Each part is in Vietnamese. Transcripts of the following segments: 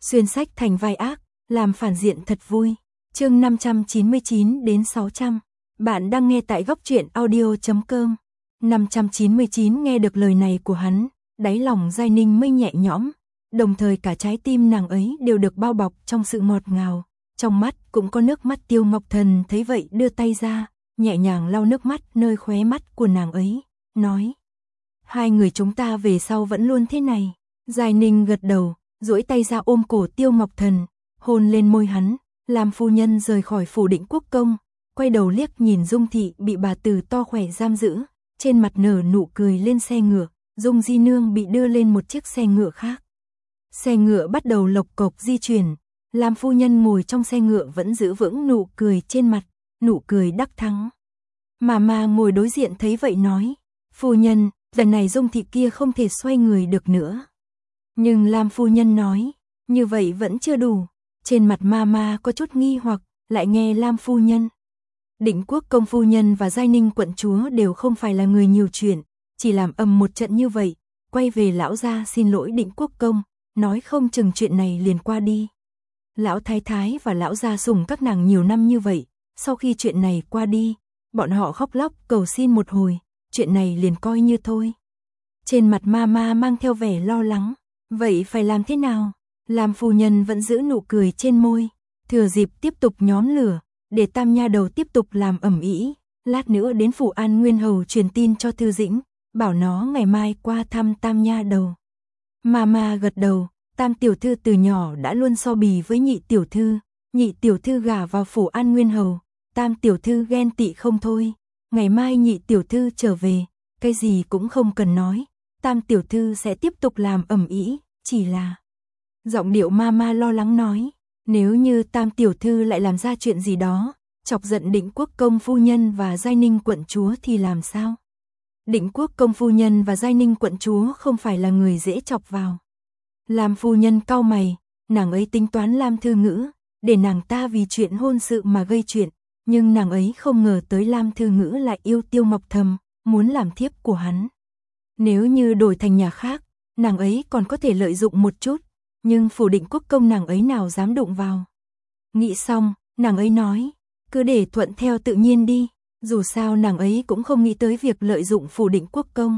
xuyên sách thành vai ác, làm phản diện thật vui. Chương 599 đến 600. Bạn đang nghe tại góc truyện audio.com. 599 nghe được lời này của hắn, đáy lòng Giai Ninh mới nhẹ nhõm, đồng thời cả trái tim nàng ấy đều được bao bọc trong sự ngọt ngào, trong mắt cũng có nước mắt. Tiêu Ngọc Thần thấy vậy đưa tay ra, nhẹ nhàng lau nước mắt nơi khóe mắt của nàng ấy, nói: hai người chúng ta về sau vẫn luôn thế này. Giai Ninh gật đầu, duỗi tay ra ôm cổ Tiêu Ngọc Thần, hôn lên môi hắn. Lam phu nhân rời khỏi phủ Định Quốc công, quay đầu liếc nhìn Dung thị bị bà Từ to khỏe giam giữ, trên mặt nở nụ cười lên xe ngựa. Dung Di Nương bị đưa lên một chiếc xe ngựa khác. Xe ngựa bắt đầu lộc cộc di chuyển, Lam phu nhân ngồi trong xe ngựa vẫn giữ vững nụ cười trên mặt, nụ cười đắc thắng. Mà ngồi đối diện thấy vậy nói: phu nhân, lần này Dung thị kia không thể xoay người được nữa. Nhưng Lam phu nhân nói: như vậy vẫn chưa đủ. Trên mặt ma có chút nghi hoặc, lại nghe Lam phu nhân: Định Quốc công phu nhân và Giai Ninh quận chúa đều không phải là người nhiều chuyện, chỉ làm ầm một trận như vậy, quay về lão gia xin lỗi Định Quốc công, nói không chừng chuyện này liền qua đi. Lão thái thái và lão gia sủng các nàng nhiều năm như vậy, sau khi chuyện này qua đi, bọn họ khóc lóc cầu xin một hồi, chuyện này liền coi như thôi. Trên mặt ma mang theo vẻ lo lắng, vậy phải làm thế nào? Lam phu nhân vẫn giữ nụ cười trên môi, thừa dịp tiếp tục nhóm lửa, để Tam nha đầu tiếp tục làm ầm ĩ, lát nữa đến phủ An Nguyên hầu truyền tin cho Thư Dĩnh, bảo nó ngày mai qua thăm Tam nha đầu. Ma gật đầu, Tam tiểu thư từ nhỏ đã luôn so bì với nhị tiểu thư gả vào phủ An Nguyên hầu, Tam tiểu thư ghen tị không thôi, ngày mai nhị tiểu thư trở về, cái gì cũng không cần nói, Tam tiểu thư sẽ tiếp tục làm ầm ĩ, chỉ là... Giọng điệu ma lo lắng nói, nếu như Tam tiểu thư lại làm ra chuyện gì đó, chọc giận Định Quốc công phu nhân và Giai Ninh quận chúa thì làm sao? Định Quốc công phu nhân và Giai Ninh quận chúa không phải là người dễ chọc vào. Lam phu nhân cau mày, nàng ấy tính toán Lam Thư Ngữ, để nàng ta vì chuyện hôn sự mà gây chuyện, nhưng nàng ấy không ngờ tới Lam Thư Ngữ lại yêu Tiêu Ngọc Thầm, muốn làm thiếp của hắn. Nếu như đổi thành nhà khác, nàng ấy còn có thể lợi dụng một chút, nhưng phủ Định Quốc công nàng ấy nào dám đụng vào. Nghĩ xong, nàng ấy nói, cứ để thuận theo tự nhiên đi, dù sao nàng ấy cũng không nghĩ tới việc lợi dụng phủ Định Quốc công.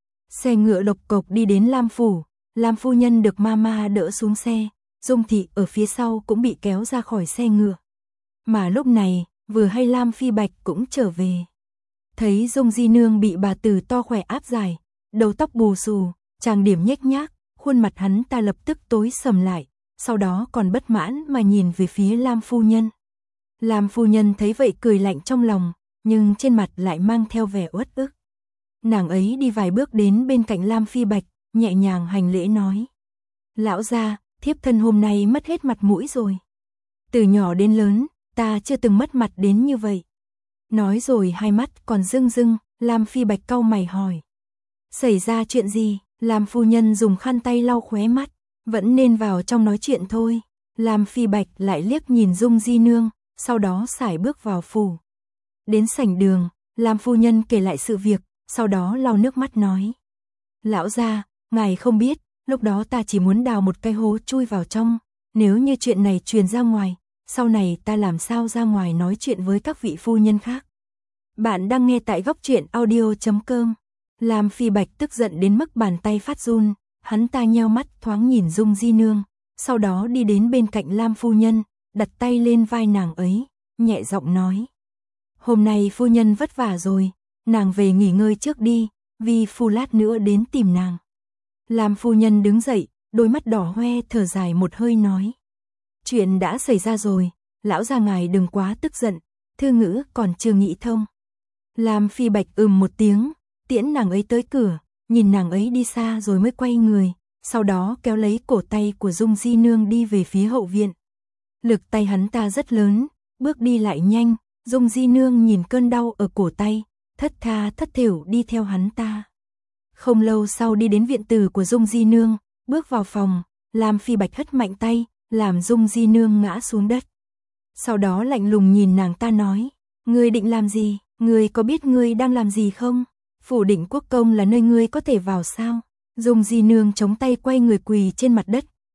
Xe ngựa lộc cộc đi đến Lam phủ, Lam phu nhân được ma đỡ xuống xe, Dung thị ở phía sau cũng bị kéo ra khỏi xe ngựa. Mà lúc này, vừa hay Lam Phi Bạch cũng trở về. Thấy Dung Di Nương bị bà Từ to khỏe áp giải, đầu tóc bù xù, trang điểm nhếch nhác, khuôn mặt hắn ta lập tức tối sầm lại, sau đó còn bất mãn mà nhìn về phía Lam phu nhân. Lam phu nhân thấy vậy cười lạnh trong lòng, nhưng trên mặt lại mang theo vẻ uất ức. Nàng ấy đi vài bước đến bên cạnh Lam Phi Bạch, nhẹ nhàng hành lễ nói: lão gia, thiếp thân hôm nay mất hết mặt mũi rồi. Từ nhỏ đến lớn, ta chưa từng mất mặt đến như vậy. Nói rồi hai mắt còn rưng rưng, Lam Phi Bạch cau mày hỏi: xảy ra chuyện gì? Lam phu nhân dùng khăn tay lau khóe mắt, vẫn nên vào trong nói chuyện thôi. Lam Phi Bạch lại liếc nhìn Dung Di Nương, sau đó sải bước vào phủ. Đến sảnh đường, Lam phu nhân kể lại sự việc, sau đó lau nước mắt nói: lão gia, ngài không biết, lúc đó ta chỉ muốn đào một cái hố chui vào trong, nếu như chuyện này truyền ra ngoài, sau này ta làm sao ra ngoài nói chuyện với các vị phu nhân khác. Bạn đang nghe tại góc truyện audio.com. Lam Phi Bạch tức giận đến mức bàn tay phát run, hắn ta nheo mắt thoáng nhìn Dung Di Nương, sau đó đi đến bên cạnh Lam phu nhân, đặt tay lên vai nàng ấy, nhẹ giọng nói: hôm nay phu nhân vất vả rồi, nàng về nghỉ ngơi trước đi, vì phu lát nữa đến tìm nàng. Lam phu nhân đứng dậy, đôi mắt đỏ hoe thở dài một hơi nói: chuyện đã xảy ra rồi, lão gia ngài đừng quá tức giận, Thư Ngữ còn chưa nghĩ thông. Lam Phi Bạch một tiếng, tiễn nàng ấy tới cửa, nhìn nàng ấy đi xa rồi mới quay người, sau đó kéo lấy cổ tay của Dung Di Nương đi về phía hậu viện. Lực tay hắn ta rất lớn, bước đi lại nhanh, Dung Di Nương nhìn cơn đau ở cổ tay, thất tha thất thểu đi theo hắn ta. Không lâu sau đi đến viện tử của Dung Di Nương, bước vào phòng, Lam Phi Bạch hất mạnh tay, làm Dung Di Nương ngã xuống đất. Sau đó lạnh lùng nhìn nàng ta nói: ngươi định làm gì? Ngươi có biết ngươi đang làm gì không? Phủ Định Quốc công là nơi ngươi có thể vào sao? Dung Di Nương chống tay quay người quỳ trên mặt đất,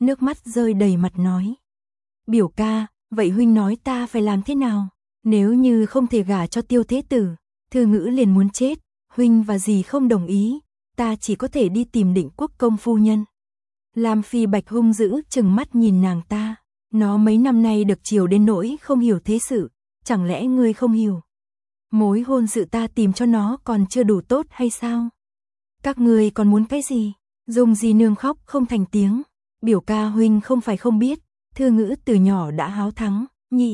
nước mắt rơi đầy mặt nói. Biểu ca, vậy huynh nói ta phải làm thế nào? Nếu như không thể gả cho Tiêu Thế Tử, Thư Ngữ liền muốn chết, huynh và dì không đồng ý, ta chỉ có thể đi tìm Định Quốc công phu nhân. Lam Phi Bạch hung dữ chừng mắt nhìn nàng ta, nó mấy năm nay được chiều đến nỗi không hiểu thế sự, chẳng lẽ ngươi không hiểu? Mối hôn sự ta tìm cho nó còn chưa đủ tốt hay sao? Các ngươi còn muốn cái gì? Dung Di Nương khóc không thành tiếng, biểu ca huynh không phải không biết, Thư Ngữ từ nhỏ đã háo thắng,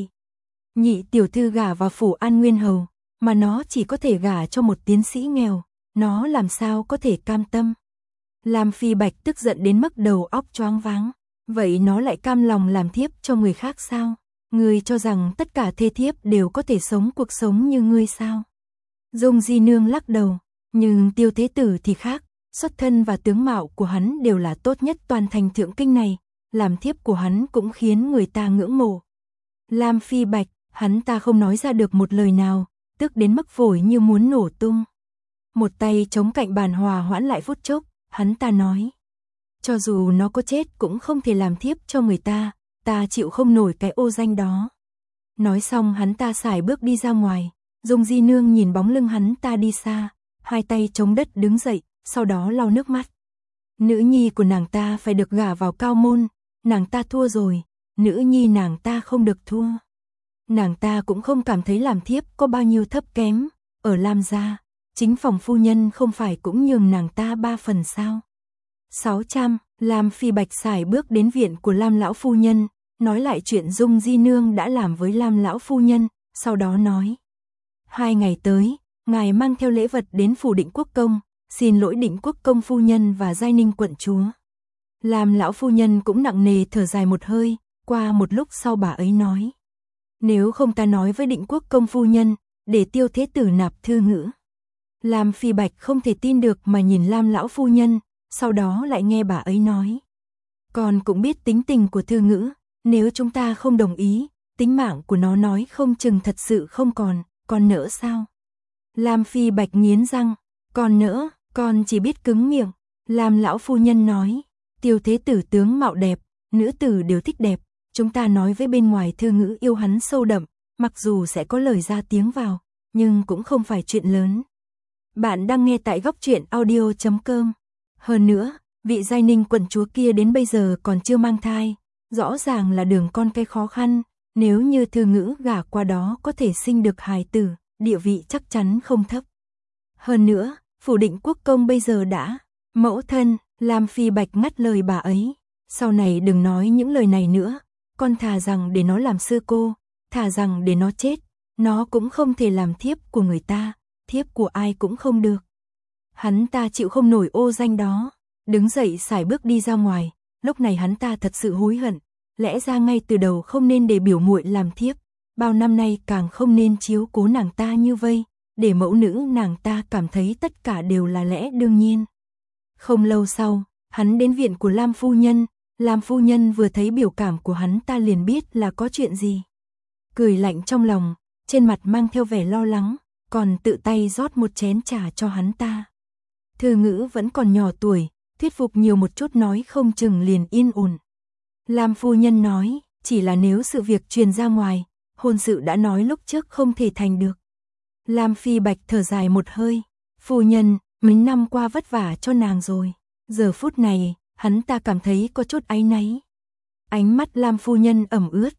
nhị tiểu thư gả vào phủ An Nguyên Hầu, mà nó chỉ có thể gả cho một tiến sĩ nghèo, nó làm sao có thể cam tâm. Lam Phi Bạch tức giận đến mức đầu óc choáng váng, vậy nó lại cam lòng làm thiếp cho người khác sao? Ngươi cho rằng tất cả thê thiếp đều có thể sống cuộc sống như ngươi sao? Dung Di Nương lắc đầu, nhưng Tiêu Thế Tử thì khác, xuất thân và tướng mạo của hắn đều là tốt nhất toàn thành Thượng Kinh này, làm thiếp của hắn cũng khiến người ta ngưỡng mộ. Lam Phi Bạch, hắn ta không nói ra được một lời nào, tức đến mức phổi như muốn nổ tung. Một tay chống cạnh bàn hòa hoãn lại phút chốc, hắn ta nói. Cho dù nó có chết cũng không thể làm thiếp cho người ta chịu không nổi cái ô danh đó. Nói xong hắn ta sải bước đi ra ngoài, Dung Di Nương nhìn bóng lưng hắn ta đi xa, hai tay chống đất đứng dậy, sau đó lau nước mắt. Nữ nhi của nàng ta phải được gả vào cao môn, nàng ta thua rồi, nữ nhi nàng ta không được thua. Nàng ta cũng không cảm thấy làm thiếp có bao nhiêu thấp kém, ở Lam gia, chính phòng phu nhân không phải cũng nhường nàng ta 3 phần sao. 600, Lam Phi Bạch sải bước đến viện của Lam lão phu nhân, nói lại chuyện Dung Di Nương đã làm với Lam lão phu nhân, sau đó nói. 2 ngày tới, ngài mang theo lễ vật đến phủ Định Quốc công, xin lỗi Định Quốc công phu nhân và Giai Ninh quận chúa. Lam lão phu nhân cũng nặng nề thở dài một hơi, qua một lúc sau bà ấy nói. Nếu không ta nói với Định Quốc công phu nhân, để Tiêu Thế Tử nạp Thư Ngữ. Lam Phi Bạch không thể tin được mà nhìn Lam lão phu nhân, sau đó lại nghe bà ấy nói. Con cũng biết tính tình của Thư Ngữ, nếu chúng ta không đồng ý, tính mạng của nó nói không chừng thật sự không còn, con nỡ sao? Lam Phi Bạch nghiến răng, con nỡ, con chỉ biết cứng miệng. Lam lão phu nhân nói, Tiêu Thế Tử tướng mạo đẹp, nữ tử đều thích đẹp, chúng ta nói với bên ngoài Thư Ngữ yêu hắn sâu đậm, mặc dù sẽ có lời ra tiếng vào, nhưng cũng không phải chuyện lớn. Bạn đang nghe tại góc truyện audio.com. Hơn nữa, vị Giai Ninh quận chúa kia đến bây giờ còn chưa mang thai, rõ ràng là đường con cái khó khăn, nếu như Thư Ngữ gả qua đó có thể sinh được hài tử, địa vị chắc chắn không thấp. Hơn nữa, phủ Định Quốc công bây giờ đã, mẫu thân, Lam Phi Bạch ngắt lời bà ấy, sau này đừng nói những lời này nữa, con thà rằng để nó làm sư cô, thà rằng để nó chết, nó cũng không thể làm thiếp của người ta, thiếp của ai cũng không được. Hắn ta chịu không nổi ô danh đó, đứng dậy sải bước đi ra ngoài, lúc này hắn ta thật sự hối hận, lẽ ra ngay từ đầu không nên để biểu muội làm thiếp, bao năm nay càng không nên chiếu cố nàng ta như vây, để mẫu nữ nàng ta cảm thấy tất cả đều là lẽ đương nhiên. Không lâu sau, hắn đến viện của Lam phu nhân vừa thấy biểu cảm của hắn ta liền biết là có chuyện gì. Cười lạnh trong lòng, trên mặt mang theo vẻ lo lắng, còn tự tay rót một chén trà cho hắn ta. Thư Ngữ vẫn còn nhỏ tuổi, thuyết phục nhiều một chút nói không chừng liền yên ổn. Lam phu nhân nói, chỉ là nếu sự việc truyền ra ngoài, hôn sự đã nói lúc trước không thể thành được. Lam Phi Bạch thở dài một hơi, phu nhân, mấy năm qua vất vả cho nàng rồi. Giờ phút này, hắn ta cảm thấy có chút áy náy. Ánh mắt Lam phu nhân ẩm ướt,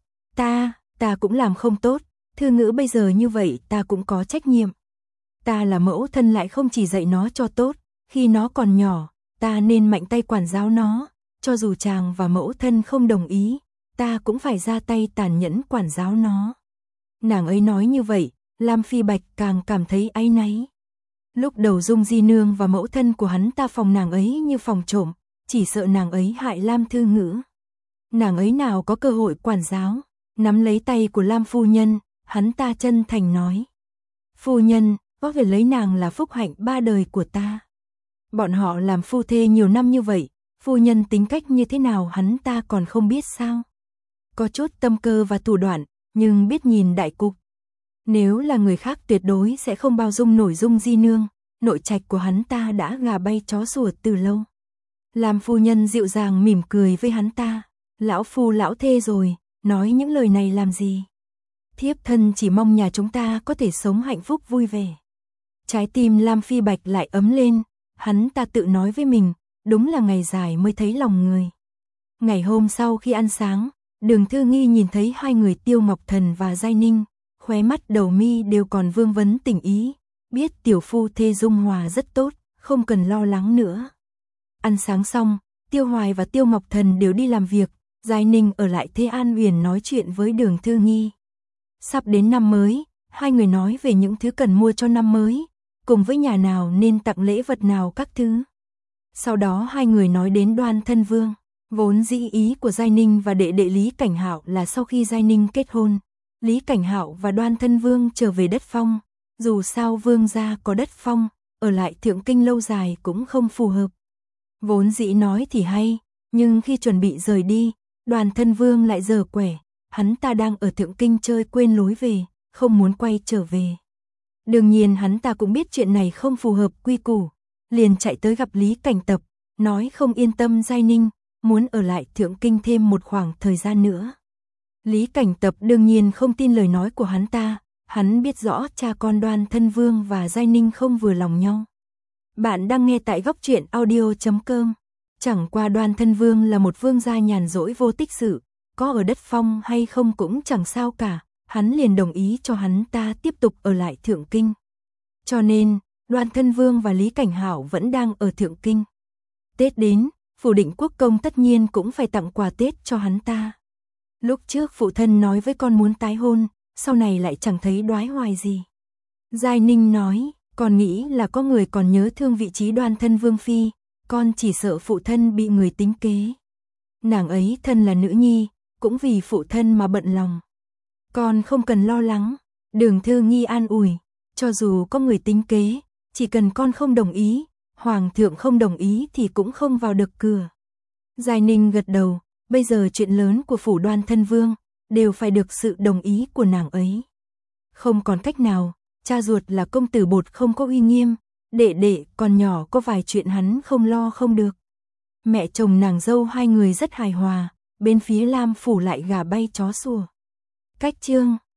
ta cũng làm không tốt, Thư Ngữ bây giờ như vậy ta cũng có trách nhiệm. Ta là mẫu thân lại không chỉ dạy nó cho tốt, khi nó còn nhỏ, ta nên mạnh tay quản giáo nó, cho dù chàng và mẫu thân không đồng ý, ta cũng phải ra tay tàn nhẫn quản giáo nó. Nàng ấy nói như vậy, Lam Phi Bạch càng cảm thấy áy náy. Lúc đầu Dung Di Nương và mẫu thân của hắn ta phòng nàng ấy như phòng trộm, chỉ sợ nàng ấy hại Lam Thư Ngữ. Nàng ấy nào có cơ hội quản giáo, nắm lấy tay của Lam phu nhân, hắn ta chân thành nói. Phu nhân, có thể lấy nàng là phúc hạnh 3 đời của ta. Bọn họ làm phu thê nhiều năm như vậy, phu nhân tính cách như thế nào hắn ta còn không biết sao. Có chút tâm cơ và thủ đoạn, nhưng biết nhìn đại cục. Nếu là người khác tuyệt đối sẽ không bao dung nổi Dung Di Nương, nội trạch của hắn ta đã gà bay chó sủa từ lâu. Lam phu nhân dịu dàng mỉm cười với hắn ta. Lão phu lão thê rồi, nói những lời này làm gì? Thiếp thân chỉ mong nhà chúng ta có thể sống hạnh phúc vui vẻ. Trái tim Lam Phi Bạch lại ấm lên, hắn ta tự nói với mình, đúng là ngày dài mới thấy lòng người. Ngày hôm sau khi ăn sáng, Đường Thư Nghi nhìn thấy hai người Tiêu Ngọc Thần và Giai Ninh, khóe mắt đầu mi đều còn vương vấn tình ý, biết tiểu phu thê dung hòa rất tốt, không cần lo lắng nữa. Ăn sáng xong, Tiêu Hoài và Tiêu Ngọc Thần đều đi làm việc, Giai Ninh ở lại Thế An Huyền nói chuyện với Đường Thư Nghi. Sắp đến năm mới, hai người nói về những thứ cần mua cho năm mới, cùng với nhà nào nên tặng lễ vật nào các thứ. Sau đó hai người nói đến Đoan Thân Vương, vốn dĩ ý của Giai Ninh và đệ đệ Lý Cảnh Hạo là sau khi Giai Ninh kết hôn, Lý Cảnh Hạo và Đoan Thân Vương trở về đất phong, dù sao vương gia có đất phong, ở lại Thượng Kinh lâu dài cũng không phù hợp. Vốn dĩ nói thì hay, nhưng khi chuẩn bị rời đi, Đoan Thân Vương lại giở quẻ, hắn ta đang ở Thượng Kinh chơi quên lối về, không muốn quay trở về. Đương nhiên hắn ta cũng biết chuyện này không phù hợp quy củ, liền chạy tới gặp Lý Cảnh Tập, nói không yên tâm Giai Ninh, muốn ở lại Thượng Kinh thêm một khoảng thời gian nữa. Lý Cảnh Tập đương nhiên không tin lời nói của hắn ta, hắn biết rõ cha con Đoan Thân Vương và Giai Ninh không vừa lòng nhau. Bạn đang nghe tại góc truyện audio.com. Chẳng qua Đoan Thân Vương là một vương gia nhàn rỗi vô tích sự, có ở đất phong hay không cũng chẳng sao cả, hắn liền đồng ý cho hắn ta tiếp tục ở lại Thượng Kinh. Cho nên, Đoan Thân Vương và Lý Cảnh Hạo vẫn đang ở Thượng Kinh. Tết đến, phủ Định Quốc công tất nhiên cũng phải tặng quà Tết cho hắn ta. Lúc trước phụ thân nói với con muốn tái hôn, sau này lại chẳng thấy đoái hoài gì. Giai Ninh nói, con nghĩ là có người còn nhớ thương vị trí Đoan Thân Vương phi, con chỉ sợ phụ thân bị người tính kế. Nàng ấy thân là nữ nhi, cũng vì phụ thân mà bận lòng. Con không cần lo lắng, Đường Thư Nghi an ủi, cho dù có người tính kế, chỉ cần con không đồng ý, Hoàng thượng không đồng ý thì cũng không vào được cửa. Giai Ninh gật đầu, bây giờ chuyện lớn của phủ Đoan Thân Vương, đều phải được sự đồng ý của nàng ấy. Không còn cách nào, cha ruột là công tử bột không có uy nghiêm, đệ đệ còn nhỏ có vài chuyện hắn không lo không được. Mẹ chồng nàng dâu hai người rất hài hòa, bên phía Lam phủ lại gà bay chó sủa. Cách chương